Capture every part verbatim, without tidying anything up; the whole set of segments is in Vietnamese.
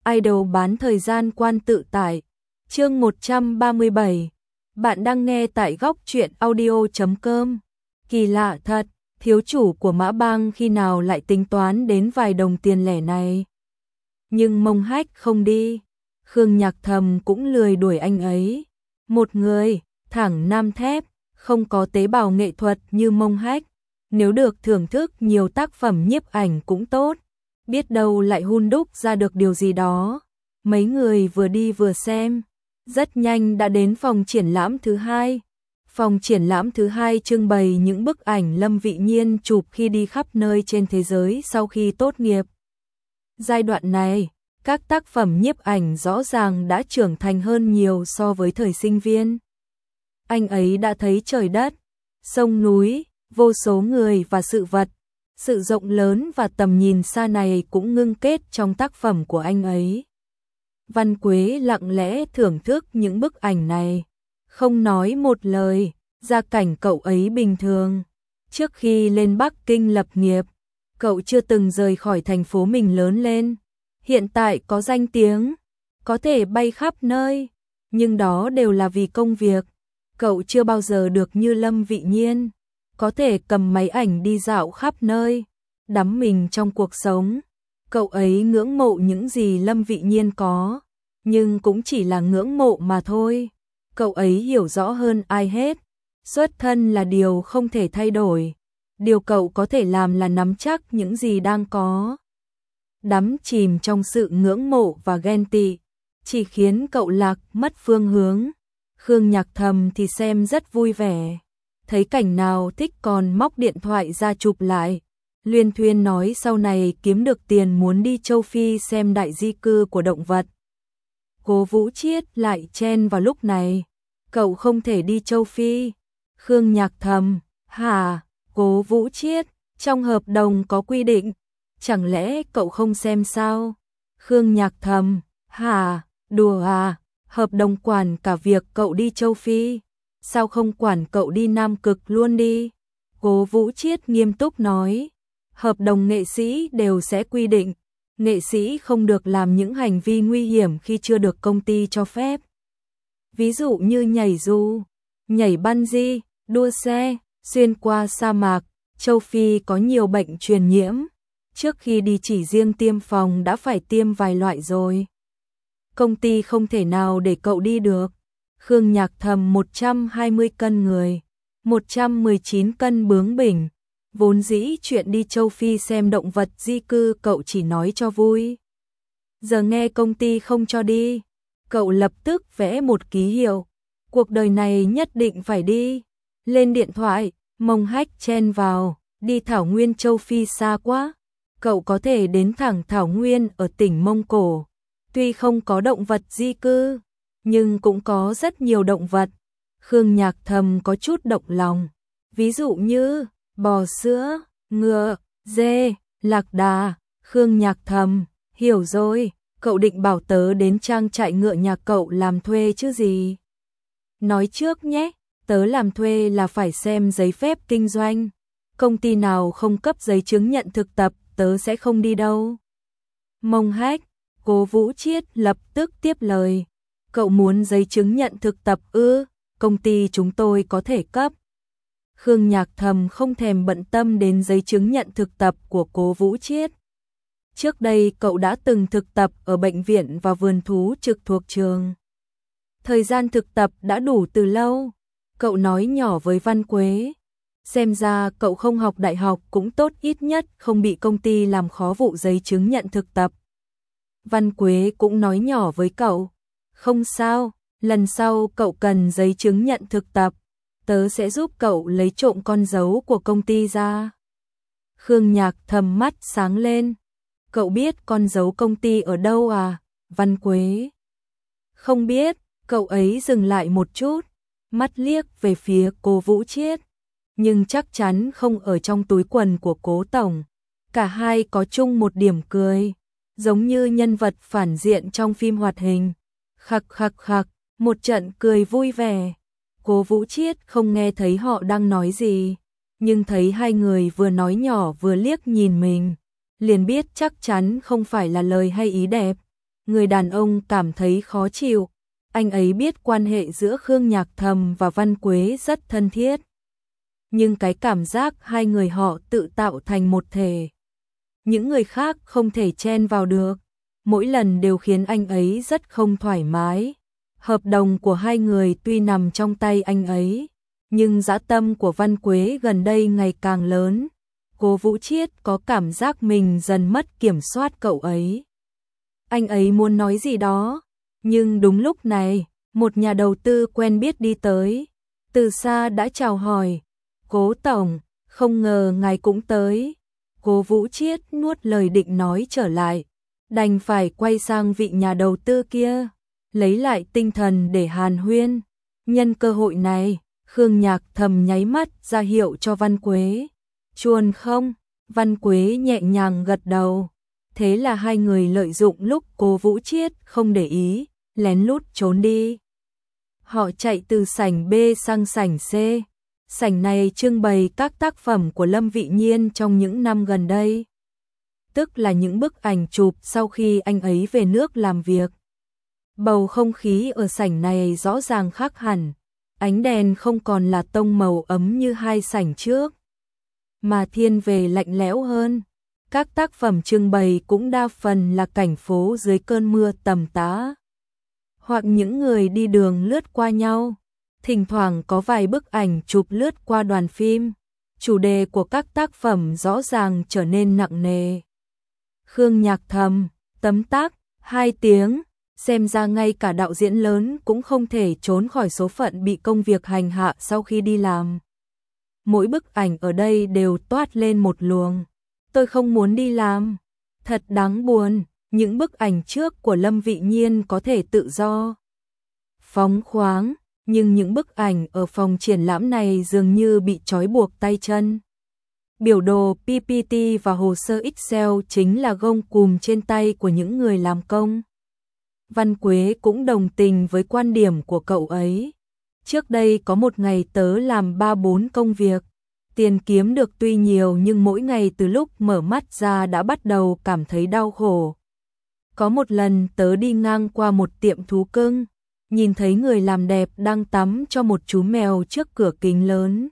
Idol bán thời gian quan tự tại. Chương một trăm ba mươi bảy. Bạn đang nghe tại góc truyện audio chấm com. Kỳ lạ thật, thiếu chủ của Mã Bang khi nào lại tính toán đến vài đồng tiền lẻ này. Nhưng Mông Hách không đi, Khương Nhạc Thầm cũng lười đuổi anh ấy. Một người, thẳng nam thép, không có tế bào nghệ thuật như Mông Hách, nếu được thưởng thức nhiều tác phẩm nhiếp ảnh cũng tốt, biết đâu lại hun đúc ra được điều gì đó. Mấy người vừa đi vừa xem, rất nhanh đã đến phòng triển lãm thứ hai. Phòng triển lãm thứ hai trưng bày những bức ảnh Lâm Vị Nhiên chụp khi đi khắp nơi trên thế giới sau khi tốt nghiệp. Giai đoạn này, các tác phẩm nhiếp ảnh rõ ràng đã trưởng thành hơn nhiều so với thời sinh viên. Anh ấy đã thấy trời đất, sông núi, vô số người và sự vật. Sự rộng lớn và tầm nhìn xa này cũng ngưng kết trong tác phẩm của anh ấy. Văn Quế lặng lẽ thưởng thức những bức ảnh này, không nói một lời. Gia cảnh cậu ấy bình thường. Trước khi lên Bắc Kinh lập nghiệp, cậu chưa từng rời khỏi thành phố mình lớn lên. Hiện tại có danh tiếng, có thể bay khắp nơi, nhưng đó đều là vì công việc. Cậu chưa bao giờ được như Lâm Vị Nhiên, có thể cầm máy ảnh đi dạo khắp nơi, đắm mình trong cuộc sống. Cậu ấy ngưỡng mộ những gì Lâm Vị Nhiên có, nhưng cũng chỉ là ngưỡng mộ mà thôi. Cậu ấy hiểu rõ hơn ai hết, xuất thân là điều không thể thay đổi. Điều cậu có thể làm là nắm chắc những gì đang có. Đắm chìm trong sự ngưỡng mộ và ghen tị, chỉ khiến cậu lạc mất phương hướng. Khương Nhạc Thầm thì xem rất vui vẻ, thấy cảnh nào thích còn móc điện thoại ra chụp lại. Luyên thuyên nói sau này kiếm được tiền muốn đi châu Phi xem đại di cư của động vật. Cố Vũ Chiết lại chen vào lúc này, cậu không thể đi châu Phi. Khương Nhạc Thầm, hả? Cố Vũ Chiết, trong hợp đồng có quy định, chẳng lẽ cậu không xem sao? Khương Nhạc Thầm, hả? Đùa à? Hợp đồng quản cả việc cậu đi châu Phi, sao không quản cậu đi Nam Cực luôn đi? Cố Vũ Chiết nghiêm túc nói, hợp đồng nghệ sĩ đều sẽ quy định, nghệ sĩ không được làm những hành vi nguy hiểm khi chưa được công ty cho phép. Ví dụ như nhảy dù, nhảy bungee, đua xe, xuyên qua sa mạc. Châu Phi có nhiều bệnh truyền nhiễm, trước khi đi chỉ riêng tiêm phòng đã phải tiêm vài loại rồi. Công ty không thể nào để cậu đi được. Khương Nhạc Thầm một trăm hai mươi cân người, một trăm mười chín cân bướng bỉnh. Vốn dĩ chuyện đi châu Phi xem động vật di cư cậu chỉ nói cho vui. Giờ nghe công ty không cho đi, cậu lập tức vẽ một ký hiệu. Cuộc đời này nhất định phải đi. Lên điện thoại, Mông Hách chen vào, đi Thảo Nguyên châu Phi xa quá. Cậu có thể đến thẳng Thảo Nguyên ở tỉnh Mông Cổ. Tuy không có động vật di cư, nhưng cũng có rất nhiều động vật. Khương Nhạc Thầm có chút động lòng. Ví dụ như bò sữa, ngựa, dê, lạc đà. Khương Nhạc Thầm, hiểu rồi, cậu định bảo tớ đến trang trại ngựa nhà cậu làm thuê chứ gì? Nói trước nhé, tớ làm thuê là phải xem giấy phép kinh doanh. Công ty nào không cấp giấy chứng nhận thực tập, tớ sẽ không đi đâu. Mông Hách, Cố Vũ Chiết lập tức tiếp lời. Cậu muốn giấy chứng nhận thực tập ư? Công ty chúng tôi có thể cấp. Khương Nhạc Thầm không thèm bận tâm đến giấy chứng nhận thực tập của Cố Vũ Chiết. Trước đây cậu đã từng thực tập ở bệnh viện và vườn thú trực thuộc trường. Thời gian thực tập đã đủ từ lâu. Cậu nói nhỏ với Văn Quế. Xem ra cậu không học đại học cũng tốt, ít nhất không bị công ty làm khó vụ giấy chứng nhận thực tập. Văn Quế cũng nói nhỏ với cậu. Không sao, lần sau cậu cần giấy chứng nhận thực tập, tớ sẽ giúp cậu lấy trộm con dấu của công ty ra. Khương Nhạc Thầm mắt sáng lên. Cậu biết con dấu công ty ở đâu à? Văn Quế. Không biết, cậu ấy dừng lại một chút, mắt liếc về phía Cố Vũ Chiết. Nhưng chắc chắn không ở trong túi quần của Cố tổng. Cả hai có chung một điểm cười, giống như nhân vật phản diện trong phim hoạt hình. Khặc khặc khặc, một trận cười vui vẻ. Cố Vũ Chiết không nghe thấy họ đang nói gì, nhưng thấy hai người vừa nói nhỏ vừa liếc nhìn mình, liền biết chắc chắn không phải là lời hay ý đẹp. Người đàn ông cảm thấy khó chịu, anh ấy biết quan hệ giữa Khương Nhạc Thầm và Văn Quế rất thân thiết. Nhưng cái cảm giác hai người họ tự tạo thành một thể. Những người khác không thể chen vào được, mỗi lần đều khiến anh ấy rất không thoải mái. Hợp đồng của hai người tuy nằm trong tay anh ấy, nhưng dã tâm của Văn Quế gần đây ngày càng lớn. Cố Vũ Chiết có cảm giác mình dần mất kiểm soát cậu ấy. Anh ấy muốn nói gì đó, nhưng đúng lúc này, một nhà đầu tư quen biết đi tới, từ xa đã chào hỏi, Cố Tổng, không ngờ ngài cũng tới. Cố Vũ Chiết nuốt lời định nói trở lại, đành phải quay sang vị nhà đầu tư kia, lấy lại tinh thần để hàn huyên. Nhân cơ hội này, Khương Nhạc Thầm nháy mắt ra hiệu cho Văn Quế. Chuồn không? Văn Quế nhẹ nhàng gật đầu. Thế là hai người lợi dụng lúc Cố Vũ Chiết không để ý, lén lút trốn đi. Họ chạy từ sảnh B sang sảnh C. Sảnh này trưng bày các tác phẩm của Lâm Vị Nhiên trong những năm gần đây. Tức là những bức ảnh chụp sau khi anh ấy về nước làm việc. Bầu không khí ở sảnh này rõ ràng khác hẳn. Ánh đèn không còn là tông màu ấm như hai sảnh trước, mà thiên về lạnh lẽo hơn. Các tác phẩm trưng bày cũng đa phần là cảnh phố dưới cơn mưa tầm tã, hoặc những người đi đường lướt qua nhau. Thỉnh thoảng có vài bức ảnh chụp lướt qua đoàn phim. Chủ đề của các tác phẩm rõ ràng trở nên nặng nề. Khương Nhạc Thầm, tấm tắc, hai tiếng, xem ra ngay cả đạo diễn lớn cũng không thể trốn khỏi số phận bị công việc hành hạ sau khi đi làm. Mỗi bức ảnh ở đây đều toát lên một luồng. Tôi không muốn đi làm. Thật đáng buồn, những bức ảnh trước của Lâm Vị Nhiên có thể tự do, phóng khoáng, nhưng những bức ảnh ở phòng triển lãm này dường như bị trói buộc tay chân. Biểu đồ pê pê tê và hồ sơ Excel chính là gông cùm trên tay của những người làm công. Văn Quế cũng đồng tình với quan điểm của cậu ấy. Trước đây có một ngày tớ làm ba bốn công việc. Tiền kiếm được tuy nhiều nhưng mỗi ngày từ lúc mở mắt ra đã bắt đầu cảm thấy đau khổ. Có một lần tớ đi ngang qua một tiệm thú cưng, nhìn thấy người làm đẹp đang tắm cho một chú mèo trước cửa kính lớn.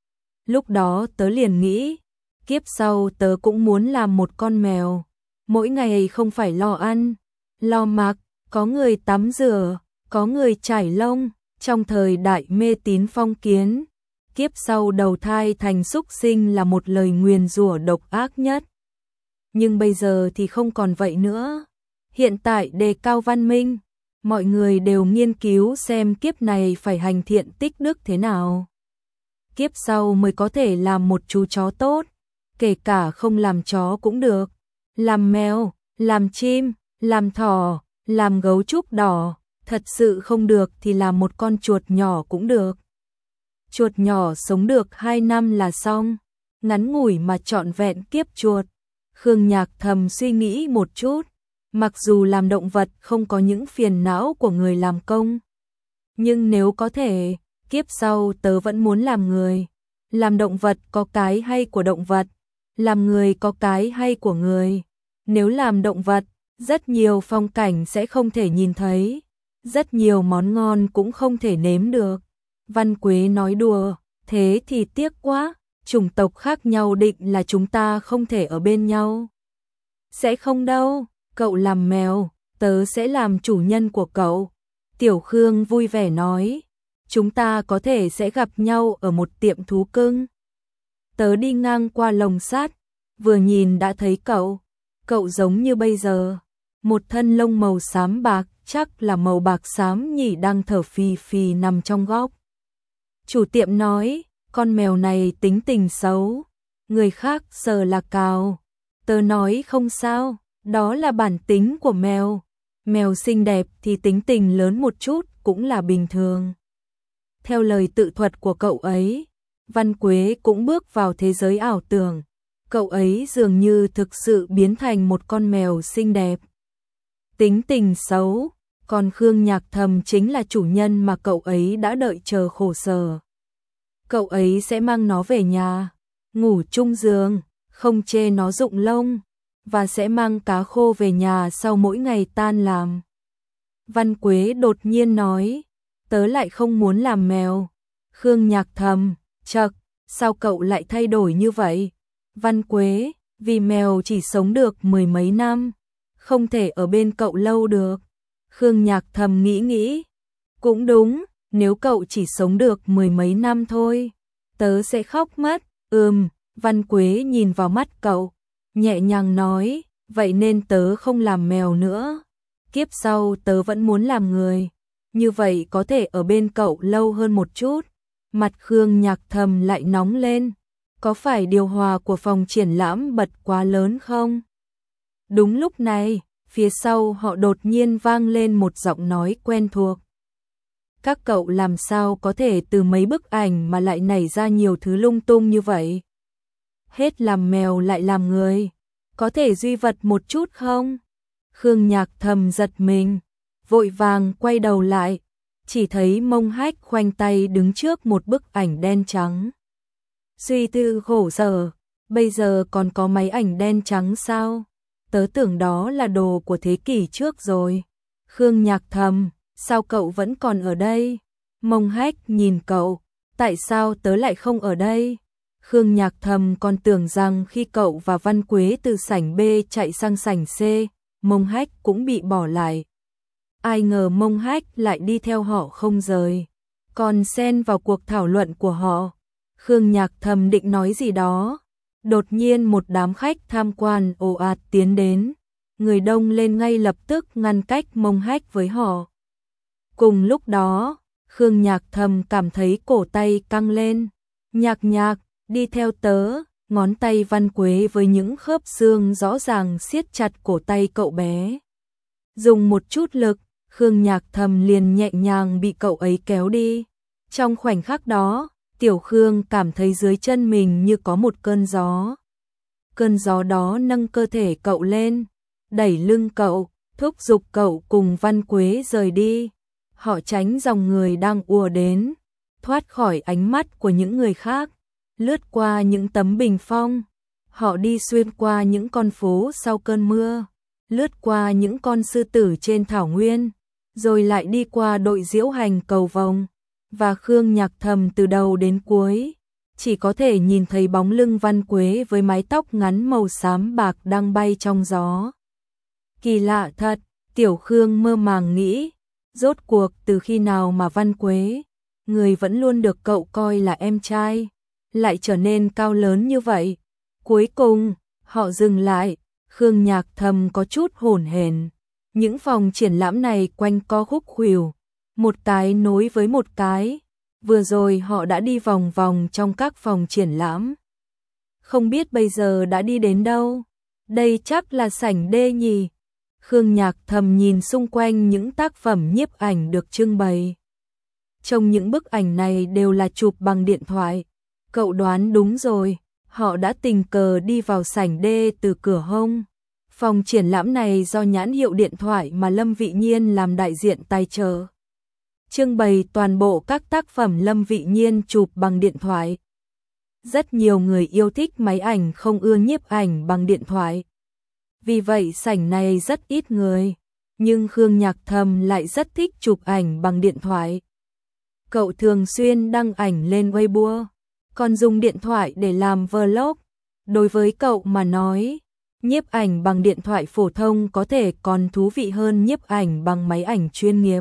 Lúc đó tớ liền nghĩ, kiếp sau tớ cũng muốn làm một con mèo. Mỗi ngày không phải lo ăn, lo mặc, có người tắm rửa, có người chải lông. Trong thời đại mê tín phong kiến, kiếp sau đầu thai thành súc sinh là một lời nguyền rủa độc ác nhất. Nhưng bây giờ thì không còn vậy nữa. Hiện tại đề cao văn minh, mọi người đều nghiên cứu xem kiếp này phải hành thiện tích đức thế nào. Kiếp sau mới có thể làm một chú chó tốt, kể cả không làm chó cũng được. Làm mèo, làm chim, làm thỏ, làm gấu trúc đỏ. Thật sự không được thì làm một con chuột nhỏ cũng được. Chuột nhỏ sống được hai năm là xong, ngắn ngủi mà trọn vẹn kiếp chuột. Khương Nhạc Thầm suy nghĩ một chút, mặc dù làm động vật không có những phiền não của người làm công, nhưng nếu có thể, kiếp sau tớ vẫn muốn làm người. Làm động vật có cái hay của động vật, làm người có cái hay của người. Nếu làm động vật, rất nhiều phong cảnh sẽ không thể nhìn thấy, rất nhiều món ngon cũng không thể nếm được. Văn Quế nói đùa, thế thì tiếc quá, chủng tộc khác nhau định là chúng ta không thể ở bên nhau. Sẽ không đâu, cậu làm mèo, tớ sẽ làm chủ nhân của cậu. Tiểu Khương vui vẻ nói, chúng ta có thể sẽ gặp nhau ở một tiệm thú cưng. Tớ đi ngang qua lồng sắt, vừa nhìn đã thấy cậu, cậu giống như bây giờ, một thân lông màu xám bạc, chắc là màu bạc xám nhỉ, đang thở phì phì nằm trong góc. Chủ tiệm nói, con mèo này tính tình xấu, người khác sờ là cào. Tớ nói không sao, đó là bản tính của mèo. Mèo xinh đẹp thì tính tình lớn một chút cũng là bình thường. Theo lời tự thuật của cậu ấy, Văn Quế cũng bước vào thế giới ảo tưởng. Cậu ấy dường như thực sự biến thành một con mèo xinh đẹp. Tính tình xấu, còn Khương Nhạc Thầm chính là chủ nhân mà cậu ấy đã đợi chờ khổ sở. Cậu ấy sẽ mang nó về nhà, ngủ chung giường, không chê nó rụng lông. và sẽ mang cá khô về nhà sau mỗi ngày tan làm. Văn Quế đột nhiên nói, tớ lại không muốn làm mèo. Khương Nhạc thầm, chậc, sao cậu lại thay đổi như vậy? Văn Quế, vì mèo chỉ sống được mười mấy năm, không thể ở bên cậu lâu được. Khương Nhạc thầm nghĩ nghĩ, cũng đúng, nếu cậu chỉ sống được mười mấy năm thôi, tớ sẽ khóc mất. Ừm, Văn Quế nhìn vào mắt cậu, nhẹ nhàng nói, vậy nên tớ không làm mèo nữa. Kiếp sau tớ vẫn muốn làm người, như vậy có thể ở bên cậu lâu hơn một chút. Mặt Khương Nhạc thầm lại nóng lên, có phải điều hòa của phòng triển lãm bật quá lớn không? Đúng lúc này, phía sau họ đột nhiên vang lên một giọng nói quen thuộc. Các cậu làm sao có thể từ mấy bức ảnh mà lại nảy ra nhiều thứ lung tung như vậy? Hết làm mèo lại làm người, có thể duy vật một chút không? Khương Nhạc thầm giật mình, vội vàng quay đầu lại, chỉ thấy Mông Hách khoanh tay đứng trước một bức ảnh đen trắng. Suy tư khổ sở, bây giờ còn có máy ảnh đen trắng sao? Tớ tưởng đó là đồ của thế kỷ trước rồi. Khương Nhạc thầm, sao cậu vẫn còn ở đây? Mông Hách nhìn cậu, tại sao tớ lại không ở đây? Khương Nhạc thầm còn tưởng rằng khi cậu và Văn Quế từ sảnh B chạy sang sảnh C, Mông Hách cũng bị bỏ lại. Ai ngờ Mông Hách lại đi theo họ không rời, còn xen vào cuộc thảo luận của họ. Khương Nhạc thầm định nói gì đó, đột nhiên một đám khách tham quan ồ ạt tiến đến, người đông lên ngay lập tức ngăn cách Mông Hách với họ. Cùng lúc đó, Khương Nhạc thầm cảm thấy cổ tay căng lên. Nhạc Nhạc, đi theo tớ. Ngón tay Văn Quế với những khớp xương rõ ràng siết chặt cổ tay cậu bé. Dùng một chút lực, Khương Nhạc thầm liền nhẹ nhàng bị cậu ấy kéo đi. Trong khoảnh khắc đó, Tiểu Khương cảm thấy dưới chân mình như có một cơn gió. Cơn gió đó nâng cơ thể cậu lên, đẩy lưng cậu, thúc giục cậu cùng Văn Quế rời đi. Họ tránh dòng người đang ùa đến, thoát khỏi ánh mắt của những người khác, lướt qua những tấm bình phong. Họ đi xuyên qua những con phố sau cơn mưa, lướt qua những con sư tử trên thảo nguyên, rồi lại đi qua đội diễu hành cầu vồng. Và Khương Nhạc thầm từ đầu đến cuối, chỉ có thể nhìn thấy bóng lưng Văn Quế với mái tóc ngắn màu xám bạc đang bay trong gió. Kỳ lạ thật, Tiểu Khương mơ màng nghĩ, rốt cuộc từ khi nào mà Văn Quế, người vẫn luôn được cậu coi là em trai, lại trở nên cao lớn như vậy. Cuối cùng, họ dừng lại, Khương Nhạc thầm có chút hổn hển. Những phòng triển lãm này quanh co khúc khuỷu, một cái nối với một cái. Vừa rồi họ đã đi vòng vòng trong các phòng triển lãm. Không biết bây giờ đã đi đến đâu. Đây chắc là sảnh D nhỉ. Khương Nhạc thầm nhìn xung quanh những tác phẩm nhiếp ảnh được trưng bày. Trong những bức ảnh này đều là chụp bằng điện thoại. Cậu đoán đúng rồi, họ đã tình cờ đi vào sảnh D từ cửa hông. Phòng triển lãm này do nhãn hiệu điện thoại mà Lâm Vị Nhiên làm đại diện tài trợ. Trưng bày toàn bộ các tác phẩm Lâm Vị Nhiên chụp bằng điện thoại. Rất nhiều người yêu thích máy ảnh không ưa nhiếp ảnh bằng điện thoại. Vì vậy sảnh này rất ít người, nhưng Khương Nhạc thầm lại rất thích chụp ảnh bằng điện thoại. Cậu thường xuyên đăng ảnh lên Weibo, còn dùng điện thoại để làm vlog. Đối với cậu mà nói, nhiếp ảnh bằng điện thoại phổ thông có thể còn thú vị hơn nhiếp ảnh bằng máy ảnh chuyên nghiệp.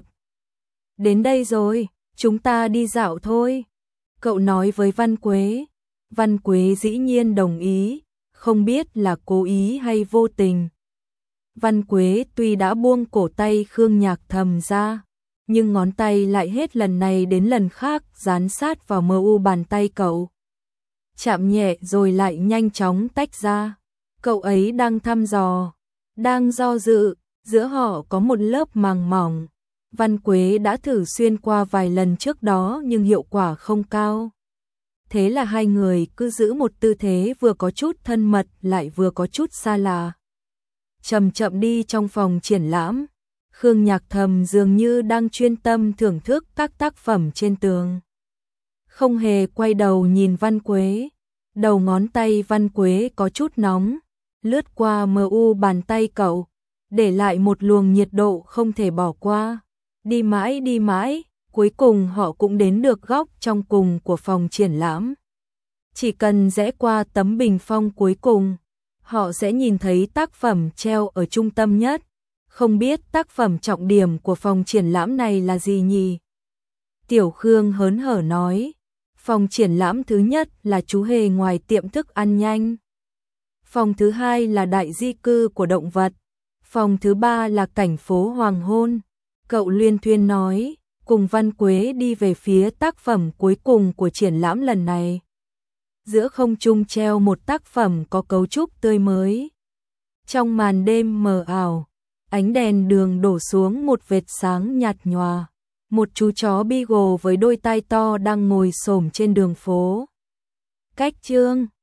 Đến đây rồi, chúng ta đi dạo thôi. Cậu nói với Văn Quế. Văn Quế dĩ nhiên đồng ý, không biết là cố ý hay vô tình. Văn Quế tuy đã buông cổ tay Khương Nhạc thầm ra, nhưng ngón tay lại hết lần này đến lần khác dán sát vào mờ u bàn tay cậu. Chạm nhẹ rồi lại nhanh chóng tách ra. Cậu ấy đang thăm dò, đang do dự, giữa họ có một lớp màng mỏng. Văn Quế đã thử xuyên qua vài lần trước đó nhưng hiệu quả không cao. Thế là hai người cứ giữ một tư thế vừa có chút thân mật lại vừa có chút xa lạ. Chậm chậm đi trong phòng triển lãm, Khương Nhạc thầm dường như đang chuyên tâm thưởng thức các tác phẩm trên tường. Không hề quay đầu nhìn Văn Quế, đầu ngón tay Văn Quế có chút nóng, lướt qua em u bàn tay cậu, để lại một luồng nhiệt độ không thể bỏ qua. Đi mãi đi mãi, cuối cùng họ cũng đến được góc trong cùng của phòng triển lãm. Chỉ cần rẽ qua tấm bình phong cuối cùng, họ sẽ nhìn thấy tác phẩm treo ở trung tâm nhất. Không biết tác phẩm trọng điểm của phòng triển lãm này là gì nhỉ? Tiểu Khương hớn hở nói, phòng triển lãm thứ nhất là chú hề ngoài tiệm thức ăn nhanh. Phòng thứ hai là đại di cư của động vật. Phòng thứ ba là cảnh phố hoàng hôn. Cậu luyên thuyên nói, cùng Văn Quế đi về phía tác phẩm cuối cùng của triển lãm lần này. Giữa không trung treo một tác phẩm có cấu trúc tươi mới. Trong màn đêm mờ ảo, ánh đèn đường đổ xuống một vệt sáng nhạt nhòa. Một chú chó Beagle với đôi tai to đang ngồi xổm trên đường phố. Cách chương